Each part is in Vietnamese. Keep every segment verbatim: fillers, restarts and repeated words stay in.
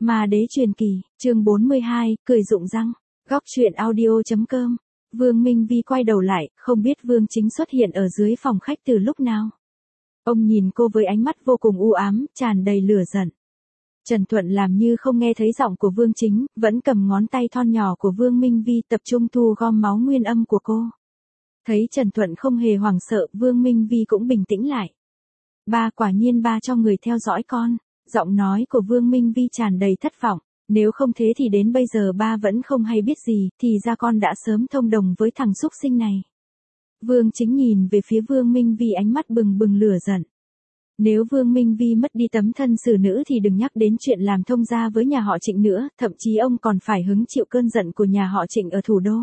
Ma đế truyền kỳ, chương bốn mươi hai, cười rụng răng. Góc truyện audio.com. Vương Minh Vi quay đầu lại, không biết Vương Chính xuất hiện ở dưới phòng khách từ lúc nào. Ông nhìn cô với ánh mắt vô cùng u ám, tràn đầy lửa giận. Trần Thuận làm như không nghe thấy giọng của Vương Chính, vẫn cầm ngón tay thon nhỏ của Vương Minh Vi tập trung thu gom máu nguyên âm của cô. Thấy Trần Thuận không hề hoảng sợ, Vương Minh Vi cũng bình tĩnh lại. Ba, quả nhiên ba cho người theo dõi con. Giọng nói của Vương Minh Vi tràn đầy thất vọng. Nếu không thế thì đến bây giờ ba vẫn không hay biết gì, thì ra con đã sớm thông đồng với thằng súc sinh này. Vương Chính nhìn về phía Vương Minh Vi ánh mắt bừng bừng lửa giận. Nếu Vương Minh Vi mất đi tấm thân xử nữ thì đừng nhắc đến chuyện làm thông gia với nhà họ Trịnh nữa, thậm chí ông còn phải hứng chịu cơn giận của nhà họ Trịnh ở thủ đô.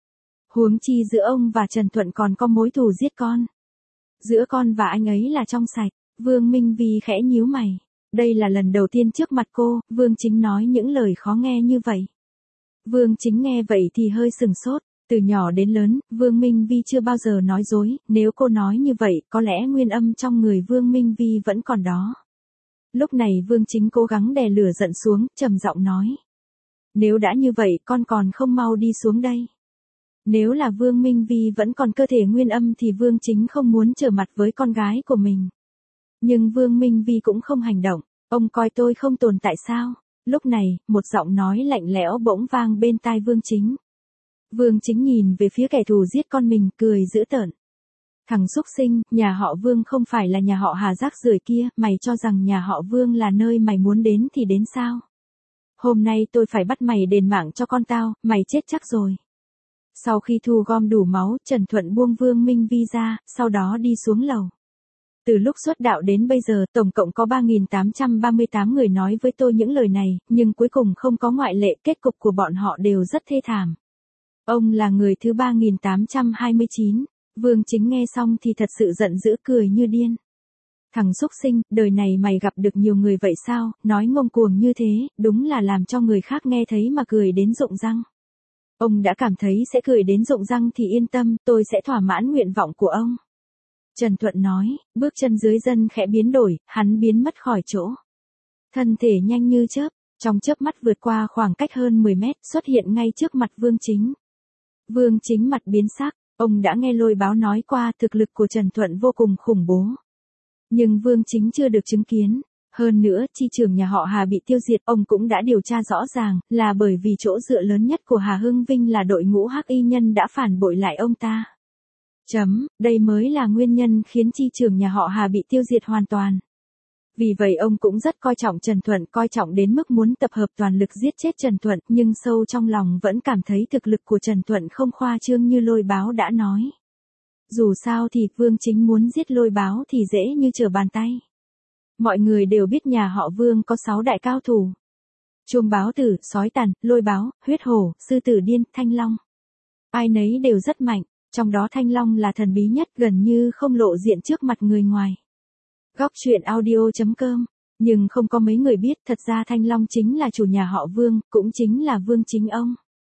Huống chi giữa ông và Trần Thuận còn có mối thù giết con. Giữa con và anh ấy là trong sạch. Vương Minh Vi khẽ nhíu mày. Đây là lần đầu tiên trước mặt cô, Vương Chính nói những lời khó nghe như vậy. Vương Chính nghe vậy thì hơi sừng sốt. Từ nhỏ đến lớn, Vương Minh Vi chưa bao giờ nói dối, nếu cô nói như vậy, có lẽ nguyên âm trong người Vương Minh Vi vẫn còn đó. Lúc này Vương Chính cố gắng đè lửa giận xuống, trầm giọng nói. Nếu đã như vậy, con còn không mau đi xuống đây. Nếu là Vương Minh Vi vẫn còn cơ thể nguyên âm thì Vương Chính không muốn trở mặt với con gái của mình. Nhưng Vương Minh Vi cũng không hành động, ông coi tôi không tồn tại sao? Lúc này, một giọng nói lạnh lẽo bỗng vang bên tai Vương Chính. Vương Chính nhìn về phía kẻ thù giết con mình, cười dữ tợn. Thằng súc sinh, nhà họ Vương không phải là nhà họ Hà rác rưởi kia, mày cho rằng nhà họ Vương là nơi mày muốn đến thì đến sao? Hôm nay tôi phải bắt mày đền mạng cho con tao, mày chết chắc rồi. Sau khi thu gom đủ máu, Trần Thuận buông Vương Minh Vi ra, sau đó đi xuống lầu. Từ lúc xuất đạo đến bây giờ, tổng cộng có ba nghìn tám trăm ba mươi tám người nói với tôi những lời này, nhưng cuối cùng không có ngoại lệ, kết cục của bọn họ đều rất thê thảm. Ông là người thứ ba nghìn tám trăm hai mươi chín. Vương Chính nghe xong thì thật sự giận dữ, cười như điên. Thằng súc sinh, đời này mày gặp được nhiều người vậy sao, nói ngông cuồng như thế, đúng là làm cho người khác nghe thấy mà cười đến rụng răng. Ông đã cảm thấy sẽ cười đến rụng răng thì yên tâm, tôi sẽ thỏa mãn nguyện vọng của ông. Trần Thuận nói, bước chân dưới chân khẽ biến đổi, hắn biến mất khỏi chỗ. Thân thể nhanh như chớp, trong chớp mắt vượt qua khoảng cách hơn mười mét, xuất hiện ngay trước mặt Vương Chính. Vương Chính mặt biến sắc, ông đã nghe Lôi Báo nói qua thực lực của Trần Thuận vô cùng khủng bố. Nhưng Vương Chính chưa được chứng kiến. Hơn nữa, chi trưởng nhà họ Hà bị tiêu diệt, ông cũng đã điều tra rõ ràng, là bởi vì chỗ dựa lớn nhất của Hà Hưng Vinh là đội ngũ hắc y nhân đã phản bội lại ông ta. Chấm, đây mới là nguyên nhân khiến chi trưởng nhà họ Hà bị tiêu diệt hoàn toàn. Vì vậy ông cũng rất coi trọng Trần Thuận, coi trọng đến mức muốn tập hợp toàn lực giết chết Trần Thuận, nhưng sâu trong lòng vẫn cảm thấy thực lực của Trần Thuận không khoa trương như Lôi Báo đã nói. Dù sao thì Vương Chính muốn giết Lôi Báo thì dễ như trở bàn tay. Mọi người đều biết nhà họ Vương có sáu đại cao thủ. Chuông báo tử, sói tàn, Lôi Báo, huyết hổ, sư tử điên, thanh long. Ai nấy đều rất mạnh, trong đó thanh long là thần bí nhất, gần như không lộ diện trước mặt người ngoài. Góc truyện audio.com. Nhưng không có mấy người biết thật ra thanh long chính là chủ nhà họ Vương, cũng chính là Vương Chính ông.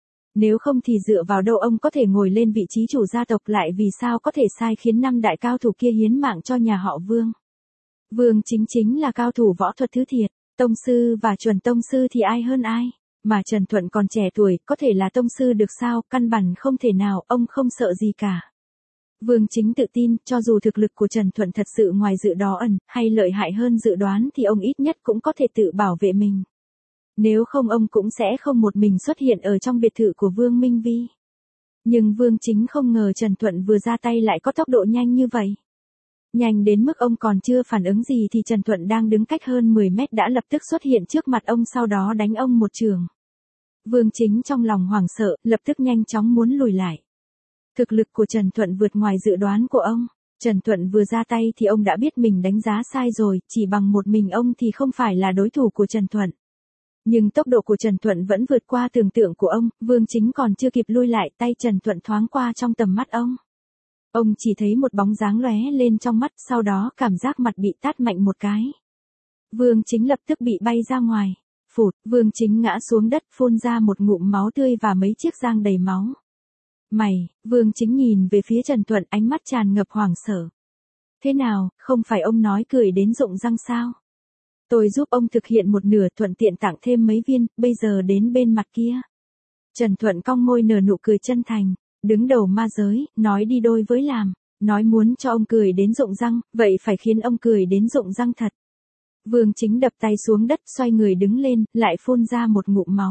Nếu không thì dựa vào đâu ông có thể ngồi lên vị trí chủ gia tộc, lại vì sao có thể sai khiến năm đại cao thủ kia hiến mạng cho nhà họ Vương. Vương Chính chính là cao thủ võ thuật thứ thiệt, tông sư và chuẩn tông sư thì ai hơn ai, mà Trần Thuận còn trẻ tuổi, có thể là tông sư được sao, căn bản không thể nào, ông không sợ gì cả. Vương Chính tự tin, cho dù thực lực của Trần Thuận thật sự ngoài dự đoán, hay lợi hại hơn dự đoán thì ông ít nhất cũng có thể tự bảo vệ mình. Nếu không ông cũng sẽ không một mình xuất hiện ở trong biệt thự của Vương Minh Vi. Nhưng Vương Chính không ngờ Trần Thuận vừa ra tay lại có tốc độ nhanh như vậy. Nhanh đến mức ông còn chưa phản ứng gì thì Trần Thuận đang đứng cách hơn mười mét đã lập tức xuất hiện trước mặt ông, sau đó đánh ông một chưởng. Vương Chính trong lòng hoảng sợ, lập tức nhanh chóng muốn lùi lại. Thực lực của Trần Thuận vượt ngoài dự đoán của ông. Trần Thuận vừa ra tay thì ông đã biết mình đánh giá sai rồi, chỉ bằng một mình ông thì không phải là đối thủ của Trần Thuận. Nhưng tốc độ của Trần Thuận vẫn vượt qua tưởng tượng của ông, Vương Chính còn chưa kịp lui lại, tay Trần Thuận thoáng qua trong tầm mắt ông. Ông chỉ thấy một bóng dáng lóe lên trong mắt, sau đó cảm giác mặt bị tát mạnh một cái. Vương Chính lập tức bị bay ra ngoài. Phụt, Vương Chính ngã xuống đất, phun ra một ngụm máu tươi và mấy chiếc răng đầy máu. Mày, Vương Chính nhìn về phía Trần Thuận, ánh mắt tràn ngập hoảng sợ. Thế nào, không phải ông nói cười đến rụng răng sao? Tôi giúp ông thực hiện một nửa, thuận tiện tặng thêm mấy viên, bây giờ đến bên mặt kia. Trần Thuận cong môi nở nụ cười chân thành, đứng đầu ma giới, nói đi đôi với làm, nói muốn cho ông cười đến rụng răng, vậy phải khiến ông cười đến rụng răng thật. Vương Chính đập tay xuống đất, xoay người đứng lên, lại phun ra một ngụm máu.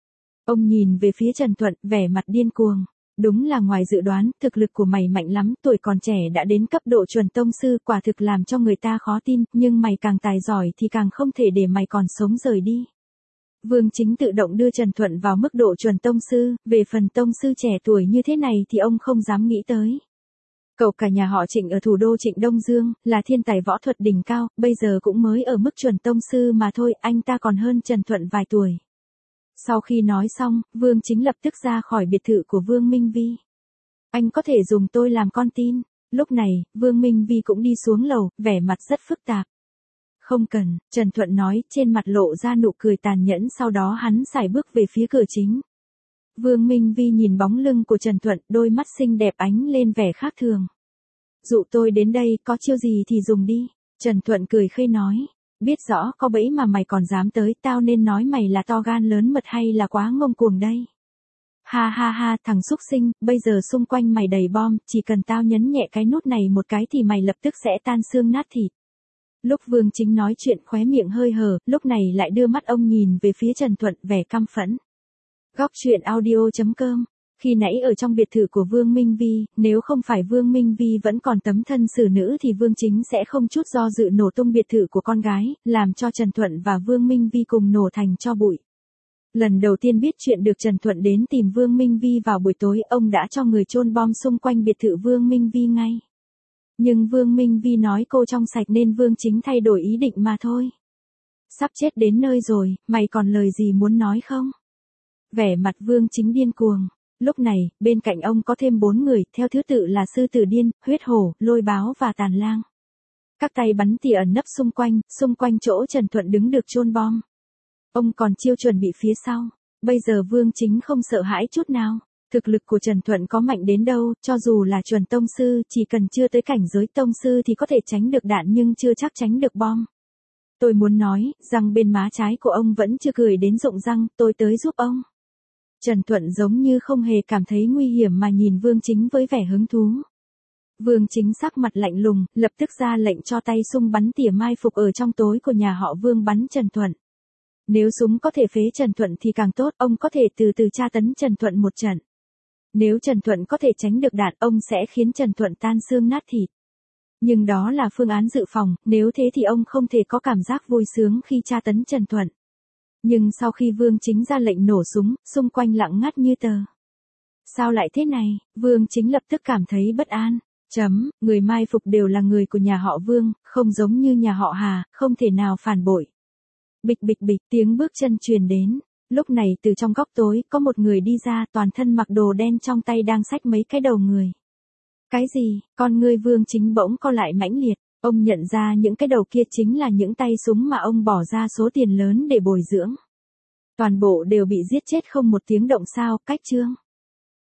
Ông nhìn về phía Trần Thuận, vẻ mặt điên cuồng. Đúng là ngoài dự đoán, thực lực của mày mạnh lắm, tuổi còn trẻ đã đến cấp độ chuẩn tông sư, quả thực làm cho người ta khó tin, nhưng mày càng tài giỏi thì càng không thể để mày còn sống rời đi. Vương Chính tự động đưa Trần Thuận vào mức độ chuẩn tông sư, về phần tông sư trẻ tuổi như thế này thì ông không dám nghĩ tới. Cậu cả nhà họ Trịnh ở thủ đô Trịnh Đông Dương, là thiên tài võ thuật đỉnh cao, bây giờ cũng mới ở mức chuẩn tông sư mà thôi, anh ta còn hơn Trần Thuận vài tuổi. Sau khi nói xong, Vương Chính lập tức ra khỏi biệt thự của Vương Minh Vi. Anh có thể dùng tôi làm con tin. Lúc này, Vương Minh Vi cũng đi xuống lầu, vẻ mặt rất phức tạp. Không cần, Trần Thuận nói, trên mặt lộ ra nụ cười tàn nhẫn, sau đó hắn sải bước về phía cửa chính. Vương Minh Vi nhìn bóng lưng của Trần Thuận, đôi mắt xinh đẹp ánh lên vẻ khác thường. Dụ tôi đến đây, có chiêu gì thì dùng đi. Trần Thuận cười khơi nói. Biết rõ có bẫy mà mày còn dám tới, tao nên nói mày là to gan lớn mật hay là quá ngông cuồng đây. Ha ha ha, thằng xúc sinh, bây giờ xung quanh mày đầy bom, chỉ cần tao nhấn nhẹ cái nút này một cái thì mày lập tức sẽ tan xương nát thịt. Lúc Vương Chính nói chuyện khóe miệng hơi hở, lúc này lại đưa mắt ông nhìn về phía Trần Thuận vẻ căm phẫn. Góc truyện audio chấm com. Khi nãy ở trong biệt thự của Vương Minh Vi, nếu không phải Vương Minh Vi vẫn còn tấm thân xử nữ thì Vương Chính sẽ không chút do dự nổ tung biệt thự của con gái, làm cho Trần Thuận và Vương Minh Vi cùng nổ thành tro bụi. Lần đầu tiên biết chuyện được Trần Thuận đến tìm Vương Minh Vi vào buổi tối, ông đã cho người chôn bom xung quanh biệt thự Vương Minh Vi ngay. Nhưng Vương Minh Vi nói cô trong sạch nên Vương Chính thay đổi ý định mà thôi. Sắp chết đến nơi rồi, mày còn lời gì muốn nói không? Vẻ mặt Vương Chính điên cuồng. Lúc này, bên cạnh ông có thêm bốn người, theo thứ tự là sư tử điên, huyết hổ, lôi báo và tàn lang. Các tay bắn tỉa ẩn nấp xung quanh, xung quanh chỗ Trần Thuận đứng được chôn bom. Ông còn chiêu chuẩn bị phía sau. Bây giờ Vương Chính không sợ hãi chút nào. Thực lực của Trần Thuận có mạnh đến đâu, cho dù là chuẩn tông sư, chỉ cần chưa tới cảnh giới tông sư thì có thể tránh được đạn nhưng chưa chắc tránh được bom. Tôi muốn nói, răng bên má trái của ông vẫn chưa cười đến rụng răng, tôi tới giúp ông. Trần Thuận giống như không hề cảm thấy nguy hiểm mà nhìn Vương Chính với vẻ hứng thú. Vương Chính sắc mặt lạnh lùng, lập tức ra lệnh cho tay súng bắn tỉa mai phục ở trong tối của nhà họ Vương bắn Trần Thuận. Nếu súng có thể phế Trần Thuận thì càng tốt, ông có thể từ từ tra tấn Trần Thuận một trận. Nếu Trần Thuận có thể tránh được đạn, ông sẽ khiến Trần Thuận tan xương nát thịt. Nhưng đó là phương án dự phòng, nếu thế thì ông không thể có cảm giác vui sướng khi tra tấn Trần Thuận. Nhưng sau khi Vương Chính ra lệnh nổ súng, xung quanh lặng ngắt như tờ. Sao lại thế này? Vương Chính lập tức cảm thấy bất an. Chấm, người mai phục đều là người của nhà họ Vương, không giống như nhà họ Hà, không thể nào phản bội. Bịch bịch bịch, tiếng bước chân truyền đến. Lúc này từ trong góc tối, có một người đi ra, toàn thân mặc đồ đen, trong tay đang xách mấy cái đầu người. Cái gì? Con ngươi Vương Chính bỗng co lại mãnh liệt. Ông nhận ra những cái đầu kia chính là những tay súng mà ông bỏ ra số tiền lớn để bồi dưỡng. Toàn bộ đều bị giết chết không một tiếng động sao, cách chương.